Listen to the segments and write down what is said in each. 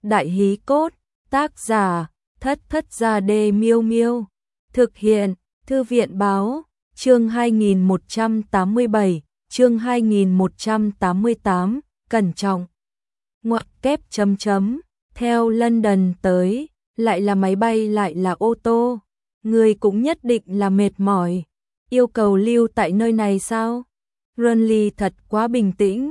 Đại hí cốt, tác giả, Thất Thất Gia Đê Miêu Miêu. Thực hiện, Thư viện Báo, chương 2187, chương 2188, cẩn trọng. Ngoặc kép chấm chấm, theo London tới, lại là máy bay lại là ô tô. Người cũng nhất định là mệt mỏi. Yêu cầu lưu tại nơi này sao? Runly thật quá bình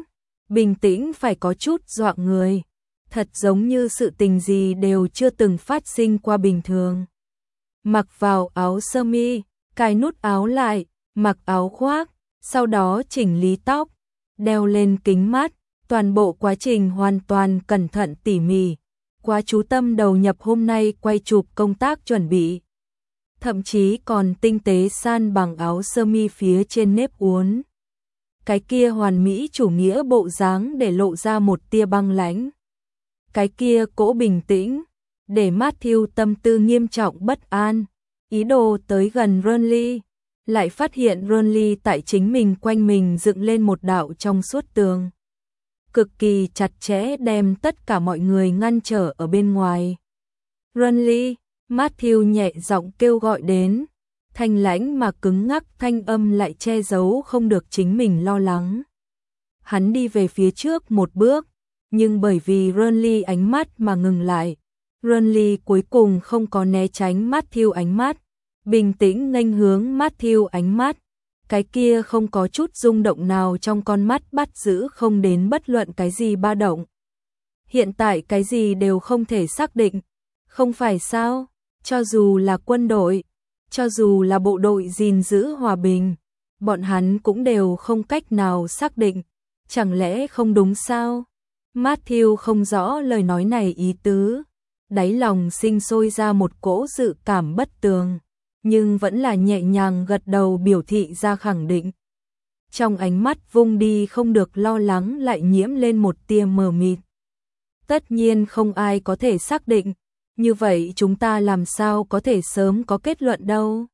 tĩnh phải có chút dọa người. Thật giống như sự tình gì đều chưa từng phát sinh qua bình thường. Mặc vào áo sơ mi, cài nút áo lại, mặc áo khoác, sau đó chỉnh lý tóc, đeo lên kính mát, toàn bộ quá trình hoàn toàn cẩn thận tỉ mỉ, quá chú tâm đầu nhập hôm nay quay chụp công tác chuẩn bị. Thậm chí còn tinh tế san bằng áo sơ mi phía trên nếp uốn. Cái kia hoàn mỹ chủ nghĩa bộ dáng để lộ ra một tia băng lãnh. Cái kia cỗ bình tĩnh, để Matthew tâm tư nghiêm trọng bất an, ý đồ tới gần Runly, lại phát hiện Runly tại chính mình quanh mình dựng lên một đạo trong suốt tường. Cực kỳ chặt chẽ đem tất cả mọi người ngăn trở ở bên ngoài. Runly, Matthew nhẹ giọng kêu gọi đến, thanh lãnh mà cứng ngắc thanh âm lại che giấu không được chính mình lo lắng. Hắn đi về phía trước một bước, nhưng bởi vì Runly ánh mắt mà ngừng lại. Runly cuối cùng không có né tránh Matthew ánh mắt, bình tĩnh nghênh hướng Matthew ánh mắt. Cái kia không có chút rung động nào trong con mắt bắt giữ không đến bất luận cái gì ba động. Hiện tại cái gì đều không thể xác định, không phải sao? Cho dù là quân đội, cho dù là bộ đội gìn giữ hòa bình, bọn hắn cũng đều không cách nào xác định. Chẳng lẽ không đúng sao? Matthew không rõ lời nói này ý tứ, đáy lòng sinh sôi ra một cỗ dự cảm bất tường, nhưng vẫn là nhẹ nhàng gật đầu biểu thị ra khẳng định. Trong ánh mắt vung đi không được lo lắng lại nhiễm lên một tia mờ mịt. Tất nhiên không ai có thể xác định, như vậy chúng ta làm sao có thể sớm có kết luận đâu.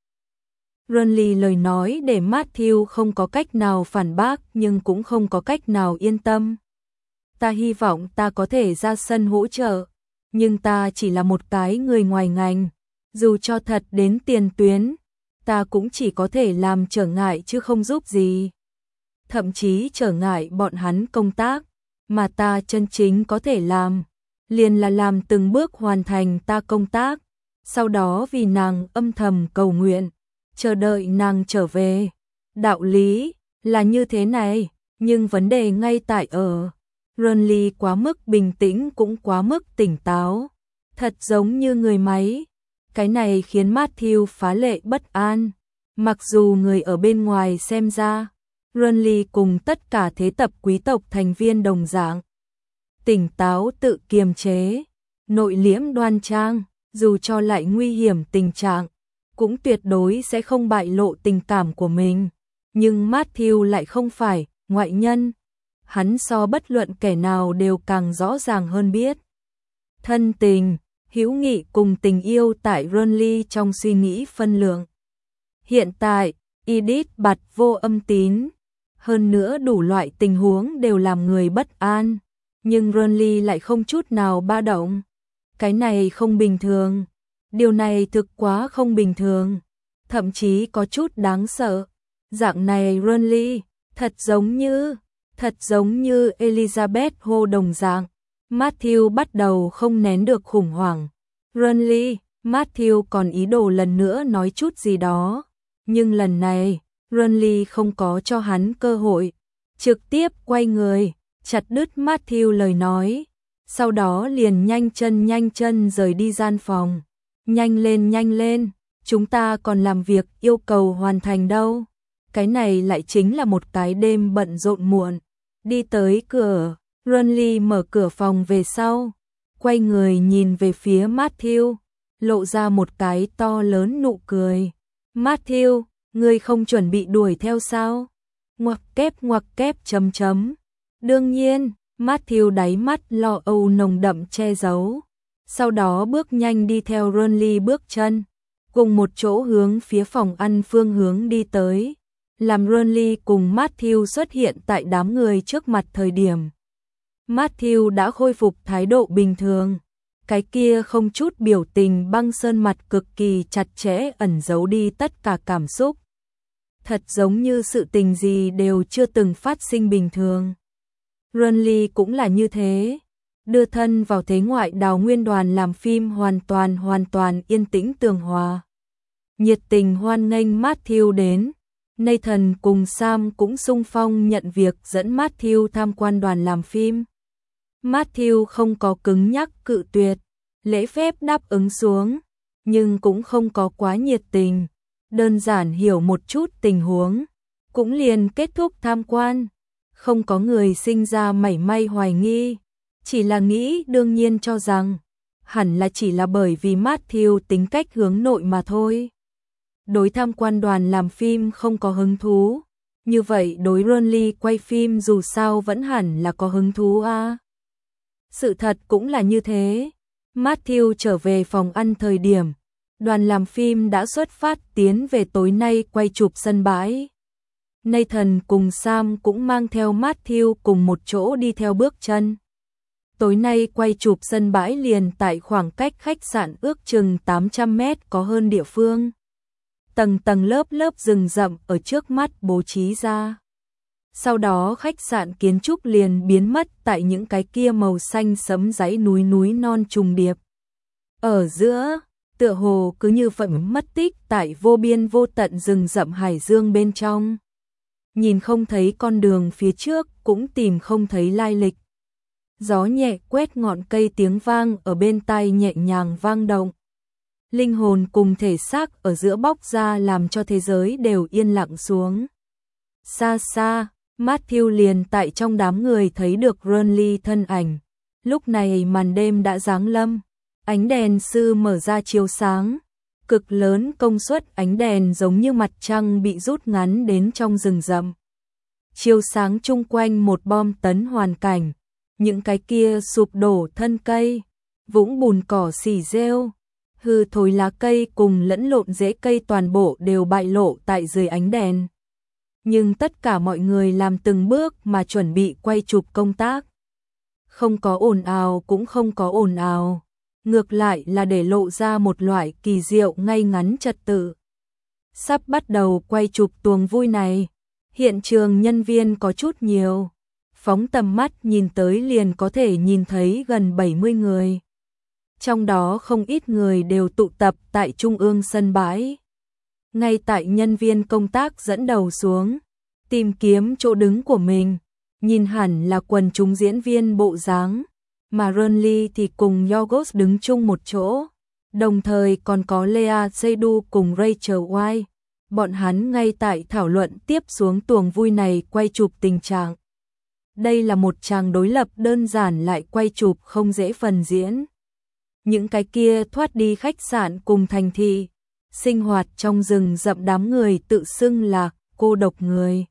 Runly lời nói để Matthew không có cách nào phản bác nhưng cũng không có cách nào yên tâm. Ta hy vọng ta có thể ra sân hỗ trợ, nhưng ta chỉ là một cái người ngoài ngành, dù cho thật đến tiền tuyến, ta cũng chỉ có thể làm trở ngại chứ không giúp gì. Thậm chí trở ngại bọn hắn công tác, mà ta chân chính có thể làm, liền là làm từng bước hoàn thành ta công tác, sau đó vì nàng âm thầm cầu nguyện, chờ đợi nàng trở về. Đạo lý là như thế này, nhưng vấn đề ngay tại ở Runly quá mức bình tĩnh cũng quá mức tỉnh táo, thật giống như người máy. Cái này khiến Matthew phá lệ bất an. Mặc dù người ở bên ngoài xem ra, Runly cùng tất cả thế tập quý tộc thành viên đồng dạng. Tỉnh táo tự kiềm chế, nội liễm đoan trang, dù cho lại nguy hiểm tình trạng, cũng tuyệt đối sẽ không bại lộ tình cảm của mình. Nhưng Matthew lại không phải ngoại nhân. Hắn so bất luận kẻ nào đều càng rõ ràng hơn biết. Thân tình, hữu nghị cùng tình yêu tại Runly trong suy nghĩ phân lượng. Hiện tại, Edith bặt vô âm tín, hơn nữa đủ loại tình huống đều làm người bất an, nhưng Runly lại không chút nào ba động. Cái này không bình thường, điều này thực quá không bình thường, thậm chí có chút đáng sợ. Dạng này Runly, thật giống như Elizabeth Ho đồng dạng. Matthew bắt đầu không nén được khủng hoảng. Runly, Matthew còn ý đồ lần nữa nói chút gì đó, nhưng lần này, Runly không có cho hắn cơ hội, trực tiếp quay người, chặt đứt Matthew lời nói, sau đó liền nhanh chân rời đi gian phòng. Nhanh lên, chúng ta còn làm việc yêu cầu hoàn thành đâu. Cái này lại chính là một cái đêm bận rộn muộn. Đi tới cửa, Runly mở cửa phòng về sau, quay người nhìn về phía Matthew, lộ ra một cái to lớn nụ cười. Matthew, ngươi không chuẩn bị đuổi theo sao? Ngoặc kép chấm chấm. Đương nhiên, Matthew đáy mắt lo âu nồng đậm che giấu, sau đó bước nhanh đi theo Runly bước chân, cùng một chỗ hướng phía phòng ăn phương hướng đi tới. Làm Runly cùng Matthew xuất hiện tại đám người trước mặt thời điểm, Matthew đã khôi phục thái độ bình thường, Cái kia không chút biểu tình băng sơn mặt cực kỳ chặt chẽ ẩn giấu đi tất cả cảm xúc. Thật giống như sự tình gì đều chưa từng phát sinh bình thường. Renly cũng là như thế. Đưa thân vào thế ngoại đào nguyên đoàn làm phim hoàn toàn yên tĩnh tường hòa. Nhiệt tình hoan nghênh Matthew đến. Nathan cùng Sam cũng xung phong nhận việc dẫn Matthew tham quan đoàn làm phim. Matthew không có cứng nhắc cự tuyệt, lễ phép đáp ứng xuống, nhưng cũng không có quá nhiệt tình, đơn giản hiểu một chút tình huống, cũng liền kết thúc tham quan. Không có người sinh ra mảy may hoài nghi, chỉ là nghĩ đương nhiên cho rằng hẳn là chỉ là bởi vì Matthew tính cách hướng nội mà thôi. Đối tham quan đoàn làm phim không có hứng thú, như vậy đối Renly quay phim dù sao vẫn hẳn là có hứng thú a. Sự thật cũng là như thế. Matthew trở về phòng ăn thời điểm, đoàn làm phim đã xuất phát tiến về tối nay quay chụp sân bãi. Nathan cùng Sam cũng mang theo Matthew cùng một chỗ đi theo bước chân. Tối nay quay chụp sân bãi liền tại khoảng cách khách sạn ước chừng 800 mét có hơn địa phương. Tầng tầng lớp lớp rừng rậm ở trước mắt bố trí ra. Sau đó khách sạn kiến trúc liền biến mất tại những cái kia màu xanh sẫm dãy núi non trùng điệp. Ở giữa, tựa hồ cứ như vậy mất tích tại vô biên vô tận rừng rậm hải dương bên trong. Nhìn không thấy con đường phía trước, cũng tìm không thấy lai lịch. Gió nhẹ quét ngọn cây tiếng vang ở bên tai nhẹ nhàng vang động. Linh hồn cùng thể xác ở giữa bóc ra làm cho thế giới đều yên lặng xuống. Xa xa, Matthew liền tại trong đám người thấy được Renly thân ảnh. Lúc này màn đêm đã giáng lâm, ánh đèn sư mở ra chiếu sáng. Cực lớn công suất ánh đèn giống như mặt trăng bị rút ngắn đến trong rừng rậm. Chiếu sáng chung quanh một bom tấn hoàn cảnh. Những cái kia sụp đổ thân cây, vũng bùn cỏ xỉ rêu, hư thối lá cây cùng lẫn lộn rễ cây toàn bộ đều bại lộ tại dưới ánh đèn. Nhưng tất cả mọi người làm từng bước mà chuẩn bị quay chụp công tác. Không có ồn ào cũng không có ồn ào, ngược lại là để lộ ra một loại kỳ diệu ngay ngắn trật tự. Sắp bắt đầu quay chụp tuồng vui này, hiện trường nhân viên có chút nhiều. Phóng tầm mắt nhìn tới liền có thể nhìn thấy gần 70 người. Trong đó không ít người đều tụ tập tại trung ương sân bãi. Ngay tại nhân viên công tác dẫn đầu xuống, tìm kiếm chỗ đứng của mình, nhìn hẳn là quần chúng diễn viên bộ dáng, mà Renly thì cùng Yorgos đứng chung một chỗ, đồng thời còn có Lea Seydoux cùng Rachel Weisz. Bọn hắn ngay tại thảo luận tiếp xuống tuồng vui này quay chụp tình trạng. Đây là một tràng đối lập đơn giản lại quay chụp không dễ phần diễn. Những cái kia thoát đi khách sạn cùng thành thị, sinh hoạt trong rừng rậm đám người tự xưng là cô độc người.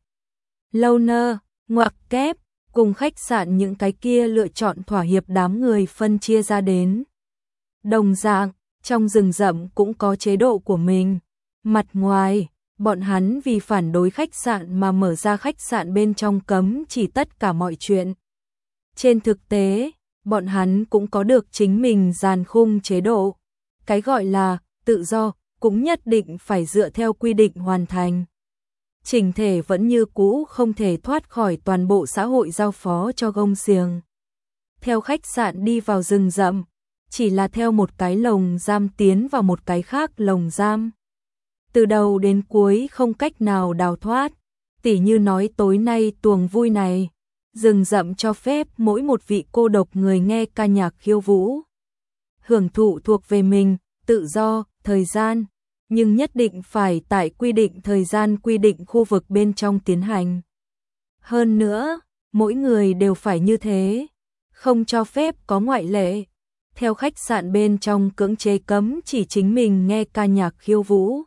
Loner, ngoặc kép, cùng khách sạn những cái kia lựa chọn thỏa hiệp đám người phân chia ra đến. Đồng dạng, trong rừng rậm cũng có chế độ của mình. Mặt ngoài, bọn hắn vì phản đối khách sạn mà mở ra khách sạn bên trong cấm chỉ tất cả mọi chuyện. Trên thực tế, bọn hắn cũng có được chính mình dàn khung chế độ. Cái gọi là tự do cũng nhất định phải dựa theo quy định hoàn thành. Chỉnh thể vẫn như cũ không thể thoát khỏi toàn bộ xã hội giao phó cho gông xiềng. Theo khách sạn đi vào rừng rậm, chỉ là theo một cái lồng giam tiến vào một cái khác lồng giam. Từ đầu đến cuối không cách nào đào thoát, tỉ như nói tối nay tuồng vui này, rừng rậm cho phép mỗi một vị cô độc người nghe ca nhạc khiêu vũ. Hưởng thụ thuộc về mình, tự do, thời gian, nhưng nhất định phải tại quy định thời gian quy định khu vực bên trong tiến hành. Hơn nữa, mỗi người đều phải như thế, không cho phép có ngoại lệ. Theo khách sạn bên trong cưỡng chế cấm chỉ chính mình nghe ca nhạc khiêu vũ.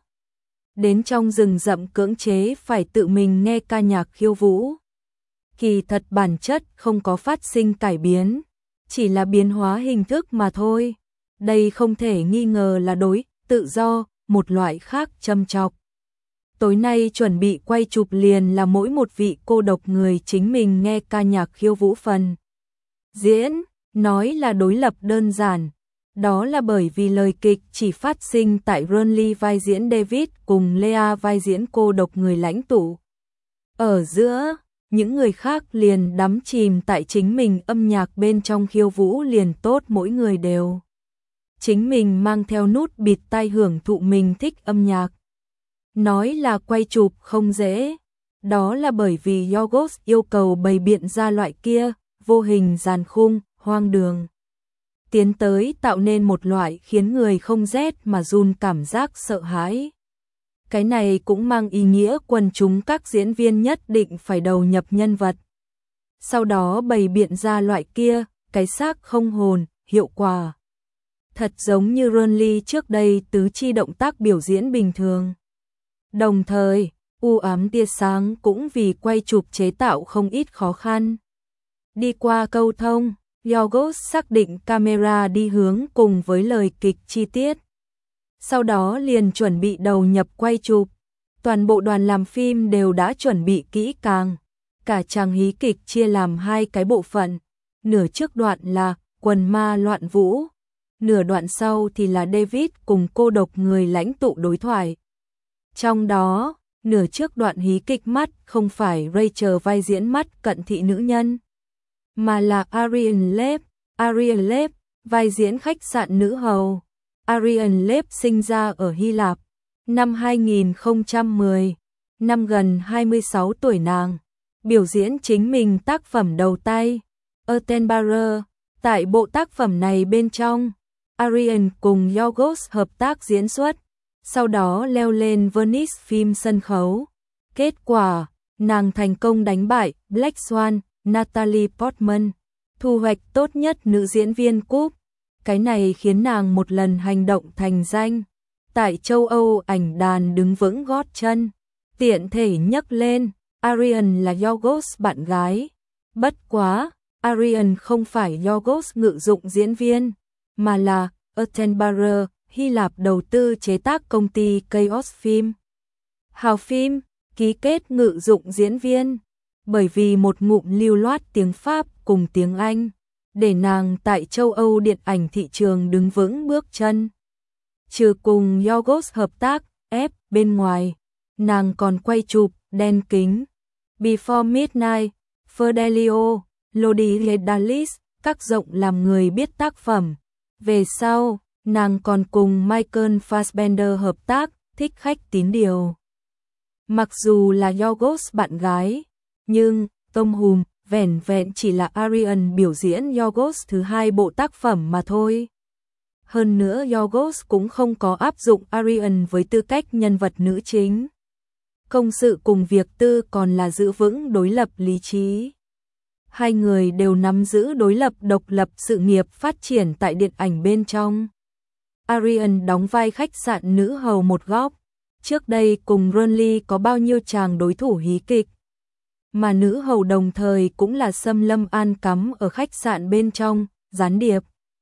Đến trong rừng rậm cưỡng chế phải tự mình nghe ca nhạc khiêu vũ. Kỳ thật bản chất không có phát sinh cải biến, chỉ là biến hóa hình thức mà thôi. Đây không thể nghi ngờ là đối tự do, một loại khác châm chọc. Tối nay chuẩn bị quay chụp liền là mỗi một vị cô độc người chính mình nghe ca nhạc khiêu vũ phần diễn, nói là đối lập đơn giản, Đó là bởi vì lời kịch chỉ phát sinh tại Ronly vai diễn David cùng Lea vai diễn cô độc người lãnh tụ. Ở giữa, những người khác liền đắm chìm tại chính mình âm nhạc bên trong khiêu vũ liền tốt, mỗi người đều chính mình mang theo nút bịt tai hưởng thụ mình thích âm nhạc. Nói là quay chụp không dễ, đó là bởi vì Yorgos yêu cầu bày biện ra loại kia, vô hình giàn khung, hoang đường. Tiến tới tạo nên một loại khiến người không rét mà run cảm giác sợ hãi. Cái này cũng mang ý nghĩa quần chúng các diễn viên nhất định phải đầu nhập nhân vật. Sau đó bày biện ra loại kia, cái xác không hồn, hiệu quả. Thật giống như Ronly trước đây tứ chi động tác biểu diễn bình thường. Đồng thời, u ám tia sáng cũng vì quay chụp chế tạo không ít khó khăn. Đi qua câu thông, Yorgos xác định camera đi hướng cùng với lời kịch chi tiết. Sau đó liền chuẩn bị đầu nhập quay chụp. Toàn bộ đoàn làm phim đều đã chuẩn bị kỹ càng. Cả chàng hí kịch chia làm hai cái bộ phận. Nửa trước đoạn là quần ma loạn vũ. Nửa đoạn sau thì là David cùng cô độc người lãnh tụ đối thoại. Trong đó, nửa trước đoạn hí kịch mắt không phải Rachel vai diễn mắt cận thị nữ nhân, mà là Ariane Lev. Ariane Lev vai diễn khách sạn nữ hầu. Ariane Lev sinh ra ở Hy Lạp năm 2010, năm gần 26 tuổi nàng biểu diễn chính mình tác phẩm đầu tay Attenborough. Tại bộ tác phẩm này bên trong, Ariane cùng Yorgos hợp tác diễn xuất, sau đó leo lên Venice phim sân khấu. Kết quả, nàng thành công đánh bại Black Swan, Natalie Portman, thu hoạch tốt nhất nữ diễn viên cúp. Cái này khiến nàng một lần hành động thành danh. Tại châu Âu ảnh đàn đứng vững gót chân. Tiện thể nhắc lên, Ariane là Yorgos bạn gái. Bất quá, Ariane không phải Yorgos ngự dụng diễn viên, mà là Attenborough, Hy Lạp đầu tư chế tác công ty Chaos Film. Hào phim, ký kết ngự dụng diễn viên. Bởi vì một ngụm lưu loát tiếng Pháp cùng tiếng Anh, để nàng tại châu Âu điện ảnh thị trường đứng vững bước chân. Trừ cùng Yorgos hợp tác, bên ngoài, nàng còn quay chụp Đen Kính, Before Midnight, Fidelio, Lodi Dalis, các rộng làm người biết tác phẩm. Về sau, nàng còn cùng Michael Fassbender hợp tác, Thích khách tín điều. Mặc dù là Yorgos bạn gái, nhưng Tom Hùm vẻn vẹn chỉ là Ariane biểu diễn Yorgos thứ hai bộ tác phẩm mà thôi. Hơn nữa Yorgos cũng không có áp dụng Ariane với tư cách nhân vật nữ chính. Công sự cùng việc tư còn là giữ vững đối lập lý trí. Hai người đều nắm giữ đối lập độc lập sự nghiệp phát triển tại điện ảnh bên trong. Ariane đóng vai khách sạn nữ hầu một góc. Trước đây cùng Ronly có bao nhiêu chàng đối thủ hí kịch. Mà nữ hầu đồng thời cũng là Xâm Lâm An cắm ở khách sạn bên trong, gián điệp.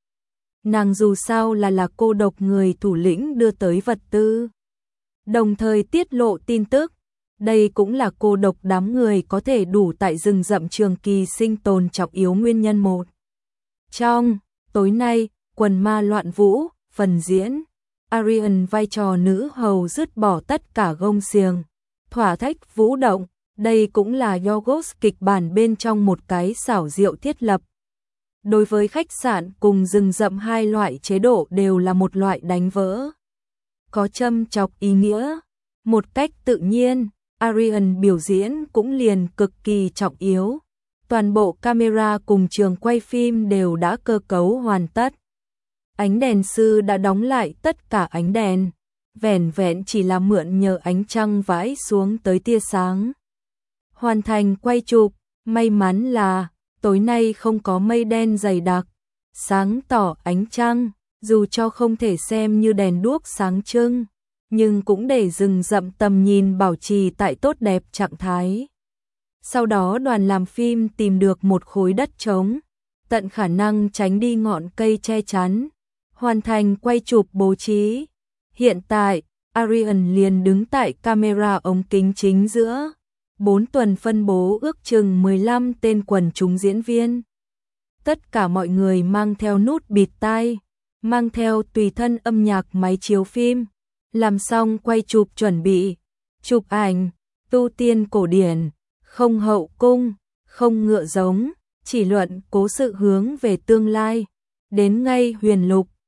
Nàng dù sao là cô độc người thủ lĩnh đưa tới vật tư, đồng thời tiết lộ tin tức. Đây cũng là cô độc đám người có thể đủ tại rừng rậm trường kỳ sinh tồn trọng yếu nguyên nhân một. Trong tối nay, quần ma loạn vũ, phần diễn, Ariane vai trò nữ hầu dứt bỏ tất cả gông xiềng, thỏa thích vũ động. Đây cũng là Yorgos kịch bản bên trong một cái xảo diệu thiết lập. Đối với khách sạn cùng rừng rậm hai loại chế độ đều là một loại đánh vỡ. Có châm chọc ý nghĩa. Một cách tự nhiên, Ariane biểu diễn cũng liền cực kỳ trọng yếu. Toàn bộ camera cùng trường quay phim đều đã cơ cấu hoàn tất. Ánh đèn sư đã đóng lại tất cả ánh đèn. Vẻn vẹn chỉ là mượn nhờ ánh trăng vãi xuống tới tia sáng. Hoàn thành quay chụp, may mắn là tối nay không có mây đen dày đặc, sáng tỏ ánh trăng, dù cho không thể xem như đèn đuốc sáng trưng, nhưng cũng để rừng rậm tầm nhìn bảo trì tại tốt đẹp trạng thái. Sau đó đoàn làm phim tìm được một khối đất trống, tận khả năng tránh đi ngọn cây che chắn, hoàn thành quay chụp bố trí. Hiện tại, Ariane liền đứng tại camera ống kính chính giữa. 4 tuần phân bố ước chừng 15 tên quần chúng diễn viên. Tất cả mọi người mang theo nút bịt tai, mang theo tùy thân âm nhạc máy chiếu phim, làm xong quay chụp chuẩn bị, chụp ảnh, tu tiên cổ điển, không hậu cung, không ngựa giống, chỉ luận cố sự hướng về tương lai. Đến ngay Huyền Lục,